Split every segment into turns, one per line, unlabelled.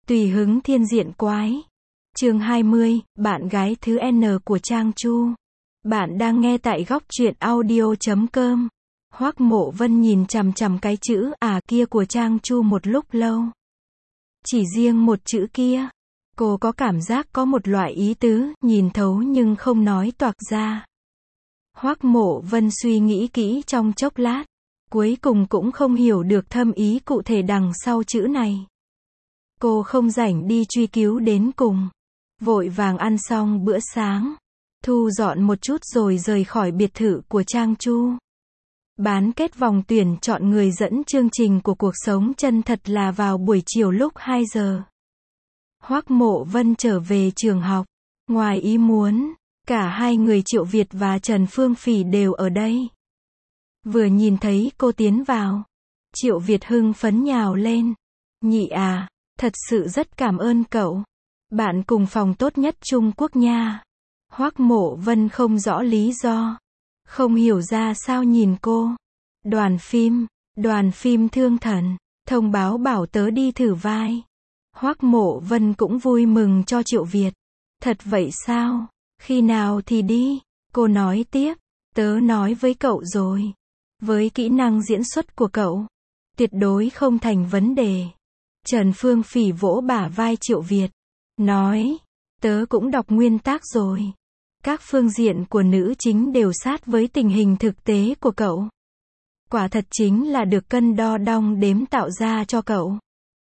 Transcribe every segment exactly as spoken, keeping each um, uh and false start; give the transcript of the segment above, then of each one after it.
Tùy hứng thiên diện quái. Chương hai mươi, bạn gái thứ N của Trang Chu. Bạn đang nghe tại góc truyện audio chấm com. Hoắc Mộ Vân nhìn chằm chằm cái chữ à kia của Trang Chu một lúc lâu. Chỉ riêng một chữ kia, cô có cảm giác có một loại ý tứ, nhìn thấu nhưng không nói toạc ra. Hoắc Mộ Vân suy nghĩ kỹ trong chốc lát, cuối cùng cũng không hiểu được thâm ý cụ thể đằng sau chữ này. Cô không rảnh đi truy cứu đến cùng. Vội vàng ăn xong bữa sáng, thu dọn một chút rồi rời khỏi biệt thự của Trang Chu. Bán kết vòng tuyển chọn người dẫn chương trình của cuộc sống chân thật là vào buổi chiều lúc hai giờ. Hoắc Mộ Vân trở về trường học. Ngoài ý muốn, cả hai người Triệu Việt và Trần Phương Phỉ đều ở đây. Vừa nhìn thấy cô tiến vào, Triệu Việt hưng phấn nhào lên. Nhị à, thật sự rất cảm ơn cậu. Bạn cùng phòng tốt nhất Trung Quốc nha. Hoắc Mộ Vân không rõ lý do, không hiểu ra sao nhìn cô. Đoàn phim, đoàn phim Thương Thần, thông báo bảo tớ đi thử vai. Hoắc Mộ Vân cũng vui mừng cho Triệu Việt. Thật vậy sao? Khi nào thì đi? Cô nói tiếp, tớ nói với cậu rồi. Với kỹ năng diễn xuất của cậu, tuyệt đối không thành vấn đề. Trần Phương Phỉ vỗ bả vai Triệu Việt, nói, tớ cũng đọc nguyên tác rồi. Các phương diện của nữ chính đều sát với tình hình thực tế của cậu. Quả thật chính là được cân đo đong đếm tạo ra cho cậu.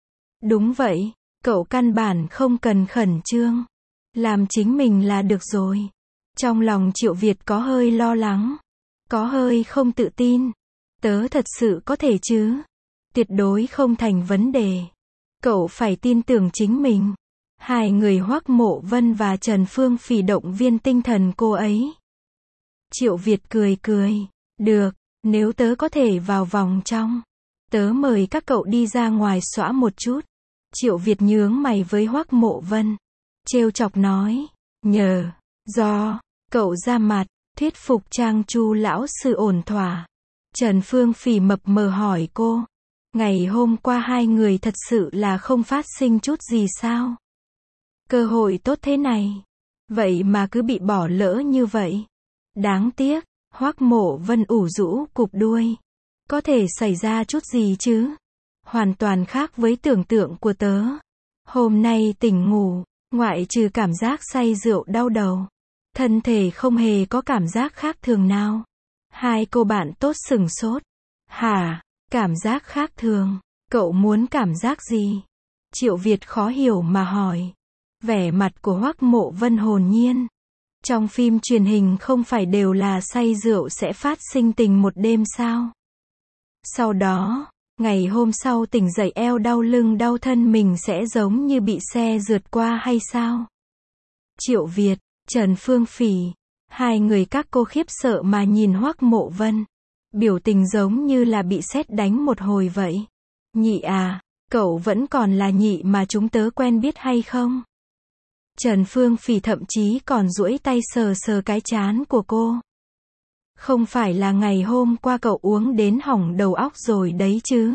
Đúng vậy, cậu căn bản không cần khẩn trương. Làm chính mình là được rồi. Trong lòng Triệu Việt có hơi lo lắng, có hơi không tự tin. Tớ thật sự có thể chứ? Tuyệt đối không thành vấn đề. Cậu phải tin tưởng chính mình. Hai người Hoắc Mộ Vân và Trần Phương Phỉ động viên tinh thần cô ấy. Triệu Việt cười cười, được, nếu tớ có thể vào vòng trong, tớ mời các cậu đi ra ngoài xõa một chút. Triệu Việt nhướng mày với Hoắc Mộ Vân, trêu chọc nói, nhờ, do, cậu ra mặt, thuyết phục Trang Chu lão sư ổn thỏa. Trần Phương Phỉ mập mờ hỏi cô, ngày hôm qua hai người thật sự là không phát sinh chút gì sao? Cơ hội tốt thế này, vậy mà cứ bị bỏ lỡ như vậy. Đáng tiếc. Hoắc Mộ Vân ủ rũ cụp đuôi. Có thể xảy ra chút gì chứ? Hoàn toàn khác với tưởng tượng của tớ. Hôm nay tỉnh ngủ, ngoại trừ cảm giác say rượu đau đầu, thân thể không hề có cảm giác khác thường nào. Hai cô bạn tốt sửng sốt. Hả? Cảm giác khác thường? Cậu muốn cảm giác gì? Triệu Việt khó hiểu mà hỏi. Vẻ mặt của Hoắc Mộ Vân hồn nhiên. Trong phim truyền hình không phải đều là say rượu sẽ phát sinh tình một đêm sao? Sau đó, ngày hôm sau tỉnh dậy eo đau lưng đau thân mình sẽ giống như bị xe rượt qua hay sao? Triệu Việt, Trần Phương Phỉ, hai người các cô khiếp sợ mà nhìn Hoắc Mộ Vân. Biểu tình giống như là bị sét đánh một hồi vậy. Nhị à, cậu vẫn còn là nhị mà chúng tớ quen biết hay không? Trần Phương Phỉ thậm chí còn duỗi tay sờ sờ cái trán của cô. Không phải là ngày hôm qua cậu uống đến hỏng đầu óc rồi đấy chứ?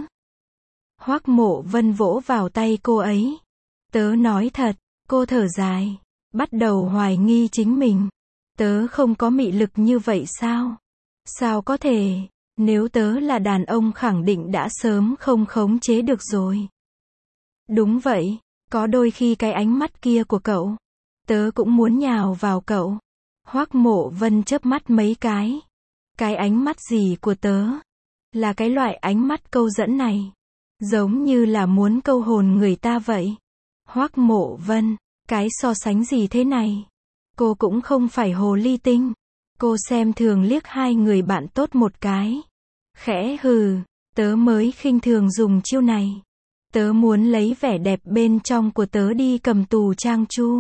Hoắc Mộ Vân vỗ vào tay cô ấy. Tớ nói thật, cô thở dài, bắt đầu hoài nghi chính mình. Tớ không có mị lực như vậy sao? Sao có thể? Nếu tớ là đàn ông khẳng định đã sớm không khống chế được rồi. Đúng vậy. Có đôi khi cái ánh mắt kia của cậu, tớ cũng muốn nhào vào cậu. Hoắc Mộ Vân chớp mắt mấy cái. Cái ánh mắt gì của tớ? Là cái loại ánh mắt câu dẫn này. Giống như là muốn câu hồn người ta vậy. Hoắc Mộ Vân, cái so sánh gì thế này? Cô cũng không phải hồ ly tinh. Cô xem thường liếc hai người bạn tốt một cái. Khẽ hừ, tớ mới khinh thường dùng chiêu này. Tớ muốn lấy vẻ đẹp bên trong của tớ đi cầm tù Trang Chu.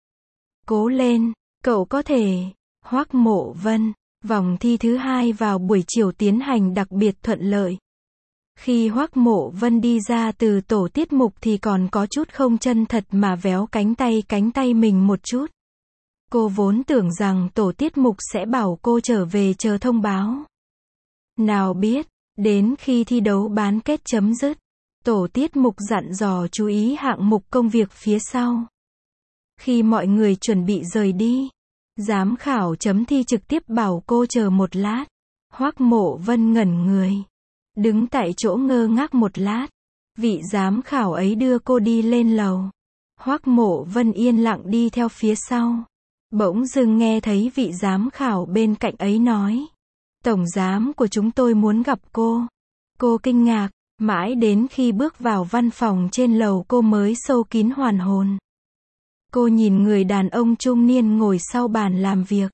Cố lên, cậu có thể. Hoắc Mộ Vân, vòng thi thứ hai vào buổi chiều tiến hành đặc biệt thuận lợi. Khi Hoắc Mộ Vân đi ra từ tổ tiết mục thì còn có chút không chân thật mà véo cánh tay cánh tay mình một chút. Cô vốn tưởng rằng tổ tiết mục sẽ bảo cô trở về chờ thông báo. Nào biết, đến khi thi đấu bán kết chấm dứt, Tổ tiết mục dặn dò chú ý hạng mục công việc phía sau. Khi mọi người chuẩn bị rời đi, giám khảo chấm thi trực tiếp bảo cô chờ một lát. Hoắc Mộ Vân ngẩn người, đứng tại chỗ ngơ ngác một lát. Vị giám khảo ấy đưa cô đi lên lầu. Hoắc Mộ Vân yên lặng đi theo phía sau. Bỗng dưng nghe thấy vị giám khảo bên cạnh ấy nói: "Tổng giám của chúng tôi muốn gặp cô." Cô kinh ngạc, mãi đến khi bước vào văn phòng trên lầu cô mới sâu kín hoàn hồn. Cô nhìn người đàn ông trung niên ngồi sau bàn làm việc.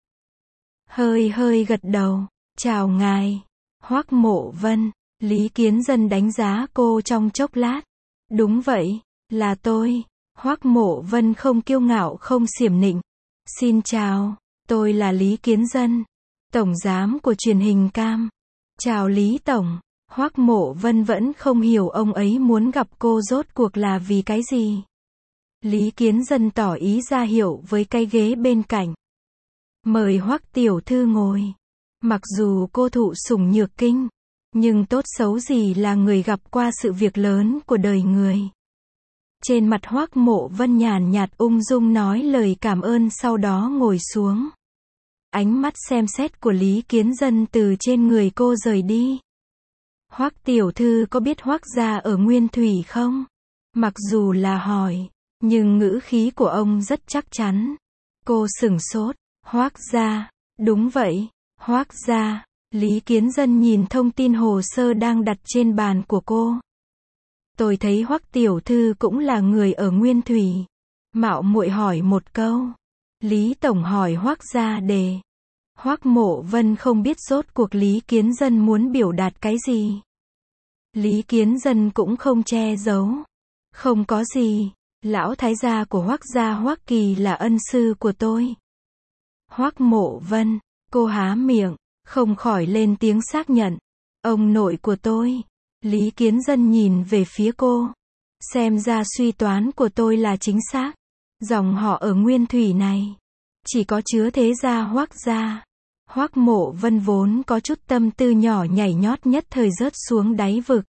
Hơi hơi gật đầu. "Chào ngài." Hoắc Mộ Vân. Lý Kiến Dân đánh giá cô trong chốc lát. "Đúng vậy, là tôi." Hoắc Mộ Vân không kiêu ngạo không xiểm nịnh. "Xin chào, tôi là Lý Kiến Dân, tổng giám của truyền hình Cam." "Chào Lý Tổng." Hoắc Mộ Vân vẫn không hiểu ông ấy muốn gặp cô rốt cuộc là vì cái gì. Lý Kiến Dân tỏ ý ra hiệu với cái ghế bên cạnh. "Mời Hoắc tiểu thư ngồi." Mặc dù cô thụ sủng nhược kinh, nhưng tốt xấu gì là người gặp qua sự việc lớn của đời người. Trên mặt Hoắc Mộ Vân nhàn nhạt ung dung nói lời cảm ơn sau đó ngồi xuống. Ánh mắt xem xét của Lý Kiến Dân từ trên người cô rời đi. "Hoắc tiểu thư có biết Hoắc gia ở Nguyên Thủy không?" Mặc dù là hỏi, nhưng ngữ khí của ông rất chắc chắn. Cô sửng sốt. "Hoắc gia?" "Đúng vậy, Hoắc gia." Lý Kiến Dân nhìn thông tin hồ sơ đang đặt trên bàn của cô. "Tôi thấy Hoắc tiểu thư cũng là người ở Nguyên Thủy. Mạo muội hỏi một câu." Lý tổng hỏi Hoắc gia đề. Hoắc Mộ Vân không biết rốt cuộc Lý Kiến Dân muốn biểu đạt cái gì. Lý Kiến Dân cũng không che giấu. "Không có gì, lão thái gia của Hoắc gia Hoắc Kỳ là ân sư của tôi." Hoắc Mộ Vân. Cô há miệng, không khỏi lên tiếng xác nhận. "Ông nội của tôi." Lý Kiến Dân nhìn về phía cô. "Xem ra suy đoán của tôi là chính xác. Dòng họ ở Nguyên Thủy này chỉ có chứa thế gia Hoắc gia." Hoắc Mộ Vân vốn có chút tâm tư nhỏ nhảy nhót nhất thời rớt xuống đáy vực.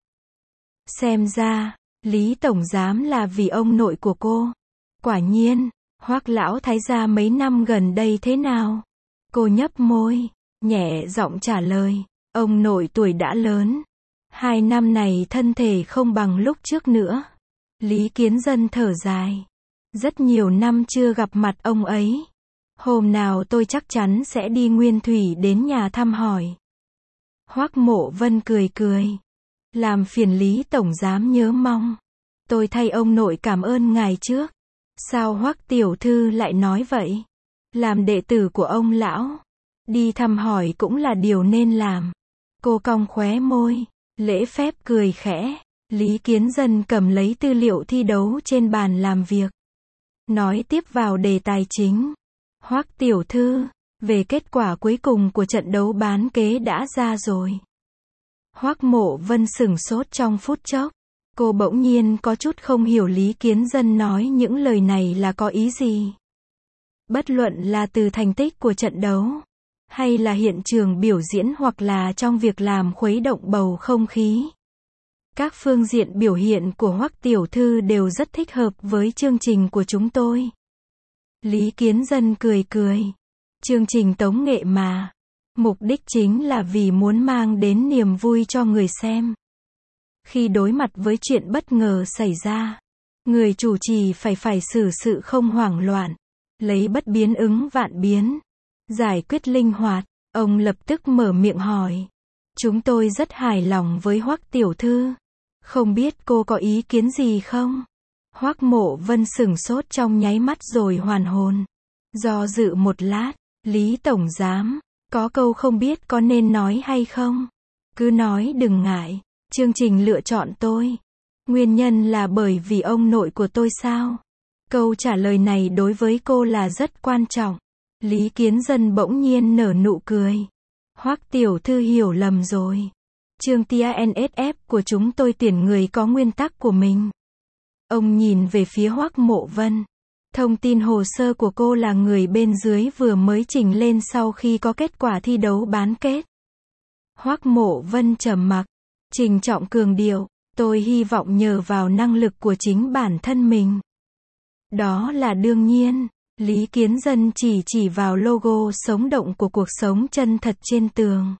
Xem ra, Lý tổng giám là vì ông nội của cô. Quả nhiên, Hoắc lão thái gia mấy năm gần đây thế nào? Cô nhấp môi, nhẹ giọng trả lời, ông nội tuổi đã lớn. Hai năm này thân thể không bằng lúc trước nữa. Lý Kiến Dân thở dài. Rất nhiều năm chưa gặp mặt ông ấy. Hôm nào tôi chắc chắn sẽ đi Nguyên Thủy đến nhà thăm hỏi. Hoắc Mộ Vân cười cười. Làm phiền Lý tổng giám nhớ mong. Tôi thay ông nội cảm ơn ngài trước. Sao Hoắc tiểu thư lại nói vậy? Làm đệ tử của ông lão, đi thăm hỏi cũng là điều nên làm. Cô cong khóe môi, lễ phép cười khẽ. Lý Kiến Dân cầm lấy tư liệu thi đấu trên bàn làm việc. Nói tiếp vào đề tài chính. Hoắc tiểu thư, về kết quả cuối cùng của trận đấu bán kết đã ra rồi. Hoắc Mộ Vân sửng sốt trong phút chốc. Cô bỗng nhiên có chút không hiểu Lý Kiến Dân nói những lời này là có ý gì. Bất luận là từ thành tích của trận đấu, hay là hiện trường biểu diễn hoặc là trong việc làm khuấy động bầu không khí. Các phương diện biểu hiện của Hoắc tiểu thư đều rất thích hợp với chương trình của chúng tôi. Lý Kiến Dân cười cười. Chương trình tống nghệ mà. Mục đích chính là vì muốn mang đến niềm vui cho người xem. Khi đối mặt với chuyện bất ngờ xảy ra, người chủ trì phải phải xử sự không hoảng loạn, lấy bất biến ứng vạn biến, giải quyết linh hoạt. Ông lập tức mở miệng hỏi. Chúng tôi rất hài lòng với Hoắc tiểu thư. Không biết cô có ý kiến gì không? Hoắc Mộ Vân sửng sốt trong nháy mắt rồi hoàn hồn. Do dự một lát, Lý tổng giám, có câu không biết có nên nói hay không? Cứ nói đừng ngại. Chương trình lựa chọn tôi. Nguyên nhân là bởi vì ông nội của tôi sao? Câu trả lời này đối với cô là rất quan trọng. Lý Kiến Dân bỗng nhiên nở nụ cười. Hoắc tiểu thư hiểu lầm rồi. Chương tê en ét ép của chúng tôi tuyển người có nguyên tắc của mình. Ông nhìn về phía Hoắc Mộ Vân. Thông tin hồ sơ của cô là người bên dưới vừa mới trình lên sau khi có kết quả thi đấu bán kết. Hoắc Mộ Vân trầm mặc. Trình trọng cường điệu. Tôi hy vọng nhờ vào năng lực của chính bản thân mình. Đó là đương nhiên. Lý Kiến Dân chỉ chỉ vào logo sống động của cuộc sống chân thật trên tường.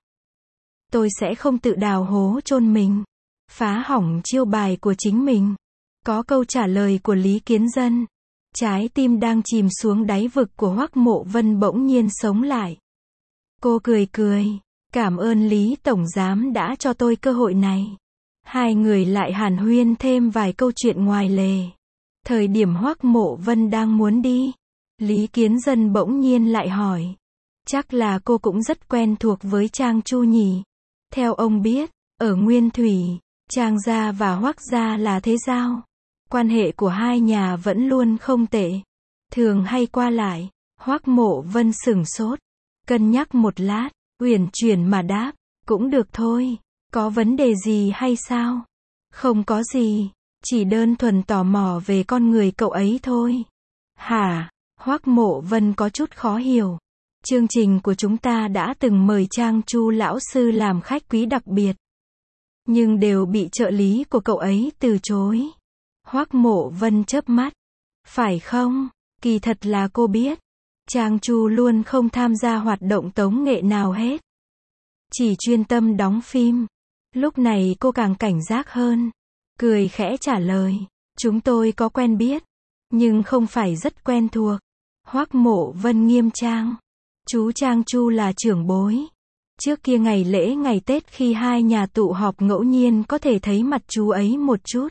Tôi sẽ không tự đào hố chôn mình, phá hỏng chiêu bài của chính mình. Có câu trả lời của Lý Kiến Dân. Trái tim đang chìm xuống đáy vực của Hoắc Mộ Vân bỗng nhiên sống lại. Cô cười cười. Cảm ơn Lý Tổng Giám đã cho tôi cơ hội này. Hai người lại hàn huyên thêm vài câu chuyện ngoài lề. Thời điểm Hoắc Mộ Vân đang muốn đi, Lý Kiến Dân bỗng nhiên lại hỏi. Chắc là cô cũng rất quen thuộc với Trang Chu nhỉ? Theo ông biết, ở Nguyên Thủy, Trang gia và Hoắc gia là thế giao. Quan hệ của hai nhà vẫn luôn không tệ. Thường hay qua lại. Hoắc Mộ Vân sửng sốt. Cân nhắc một lát, uyển chuyển mà đáp. Cũng được thôi. Có vấn đề gì hay sao? Không có gì. Chỉ đơn thuần tò mò về con người cậu ấy thôi. Hả? Hoắc Mộ Vân có chút khó hiểu. Chương trình của chúng ta đã từng mời Trang Chu lão sư làm khách quý đặc biệt. Nhưng đều bị trợ lý của cậu ấy từ chối. Hoắc Mộ Vân chớp mắt. Phải không? Kỳ thật là cô biết. Trang Chu luôn không tham gia hoạt động tống nghệ nào hết. Chỉ chuyên tâm đóng phim. Lúc này cô càng cảnh giác hơn. Cười khẽ trả lời. Chúng tôi có quen biết. Nhưng không phải rất quen thuộc. Hoắc Mộ Vân nghiêm trang. Chú Trang Chu là trưởng bối. Trước kia ngày lễ ngày Tết khi hai nhà tụ họp ngẫu nhiên có thể thấy mặt chú ấy một chút.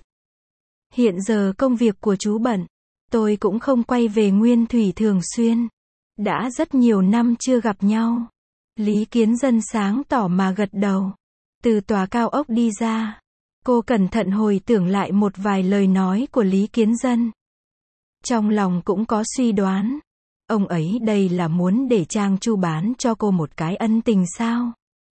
Hiện giờ công việc của chú bận. Tôi cũng không quay về Nguyên Thủy thường xuyên. Đã rất nhiều năm chưa gặp nhau. Lý Kiến Dân sáng tỏ mà gật đầu. Từ tòa cao ốc đi ra. Cô cẩn thận hồi tưởng lại một vài lời nói của Lý Kiến Dân. Trong lòng cũng có suy đoán. Ông ấy đây là muốn để Trang Chu bán cho cô một cái ân tình sao?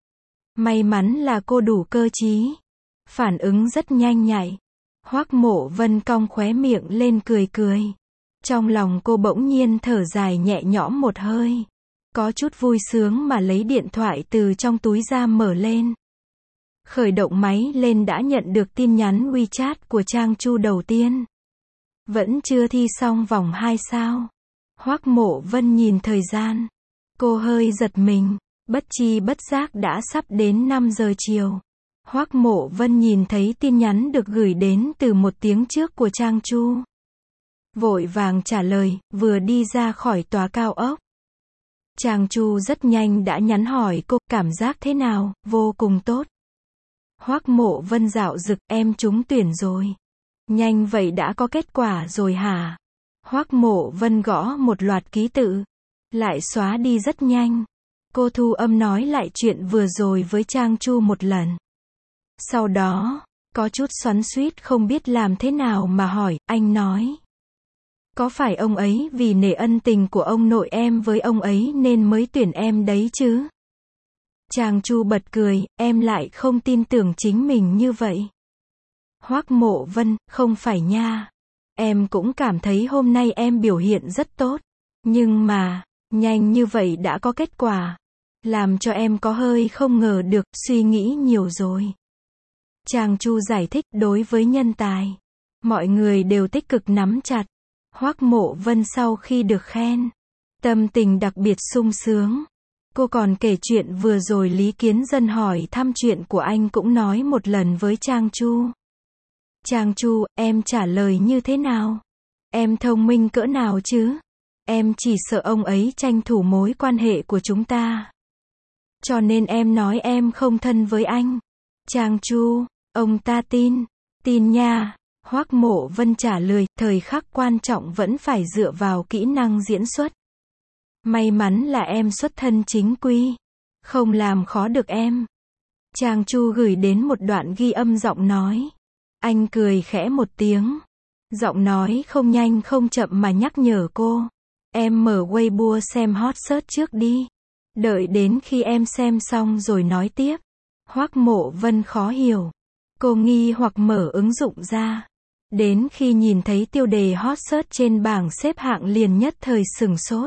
May mắn là cô đủ cơ trí. Phản ứng rất nhanh nhạy. Hoắc Mộ Vân cong khóe miệng lên cười cười. Trong lòng cô bỗng nhiên thở dài nhẹ nhõm một hơi. Có chút vui sướng mà lấy điện thoại từ trong túi ra mở lên. Khởi động máy lên đã nhận được tin nhắn WeChat của Trang Chu đầu tiên. Vẫn chưa thi xong vòng hai sao? Hoắc Mộ Vân nhìn thời gian. Cô hơi giật mình. Bất chi bất giác đã sắp đến năm giờ chiều. Hoắc Mộ Vân nhìn thấy tin nhắn được gửi đến từ một tiếng trước của Trang Chu. Vội vàng trả lời, vừa đi ra khỏi tòa cao ốc. Trang Chu rất nhanh đã nhắn hỏi cô, cảm giác thế nào? Vô cùng tốt. Hoắc Mộ Vân dạo dực, em trúng tuyển rồi. Nhanh vậy đã có kết quả rồi hả? Hoắc Mộ Vân gõ một loạt ký tự. Lại xóa đi rất nhanh. Cô thu âm nói lại chuyện vừa rồi với Trang Chu một lần. Sau đó, có chút xoắn xuýt không biết làm thế nào mà hỏi, anh nói. Có phải ông ấy vì nể ân tình của ông nội em với ông ấy nên mới tuyển em đấy chứ? Trang Chu bật cười, em lại không tin tưởng chính mình như vậy. Hoắc Mộ Vân, không phải nha. Em cũng cảm thấy hôm nay em biểu hiện rất tốt. Nhưng mà, nhanh như vậy đã có kết quả. Làm cho em có hơi không ngờ được, suy nghĩ nhiều rồi. Trang Chu giải thích, đối với nhân tài, mọi người đều tích cực nắm chặt. Hoắc Mộ Vân sau khi được khen, tâm tình đặc biệt sung sướng. Cô còn kể chuyện vừa rồi Lý Kiến Dân hỏi thăm chuyện của anh cũng nói một lần với Trang Chu. Trang Chu, em trả lời như thế nào? Em thông minh cỡ nào chứ? Em chỉ sợ ông ấy tranh thủ mối quan hệ của chúng ta. Cho nên em nói em không thân với anh. Trang Chu, ông ta tin. Tin nha. Hoắc Mộ Vân trả lời, thời khắc quan trọng vẫn phải dựa vào kỹ năng diễn xuất. May mắn là em xuất thân chính quy. Không làm khó được em. Trang Chu gửi đến một đoạn ghi âm giọng nói. Anh cười khẽ một tiếng. Giọng nói không nhanh không chậm mà nhắc nhở cô. Em mở Weibo xem hot search trước đi. Đợi đến khi em xem xong rồi nói tiếp. Hoắc Mộ Vân khó hiểu. Cô nghi hoặc mở ứng dụng ra. Đến khi nhìn thấy tiêu đề hot search trên bảng xếp hạng liền nhất thời sửng sốt.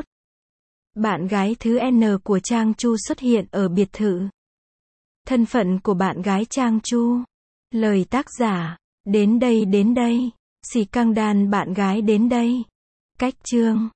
Bạn gái thứ N của Trang Chu xuất hiện ở biệt thự. Thân phận của bạn gái Trang Chu. Lời tác giả, đến đây đến đây, xì căng đàn bạn gái đến đây. Cách chương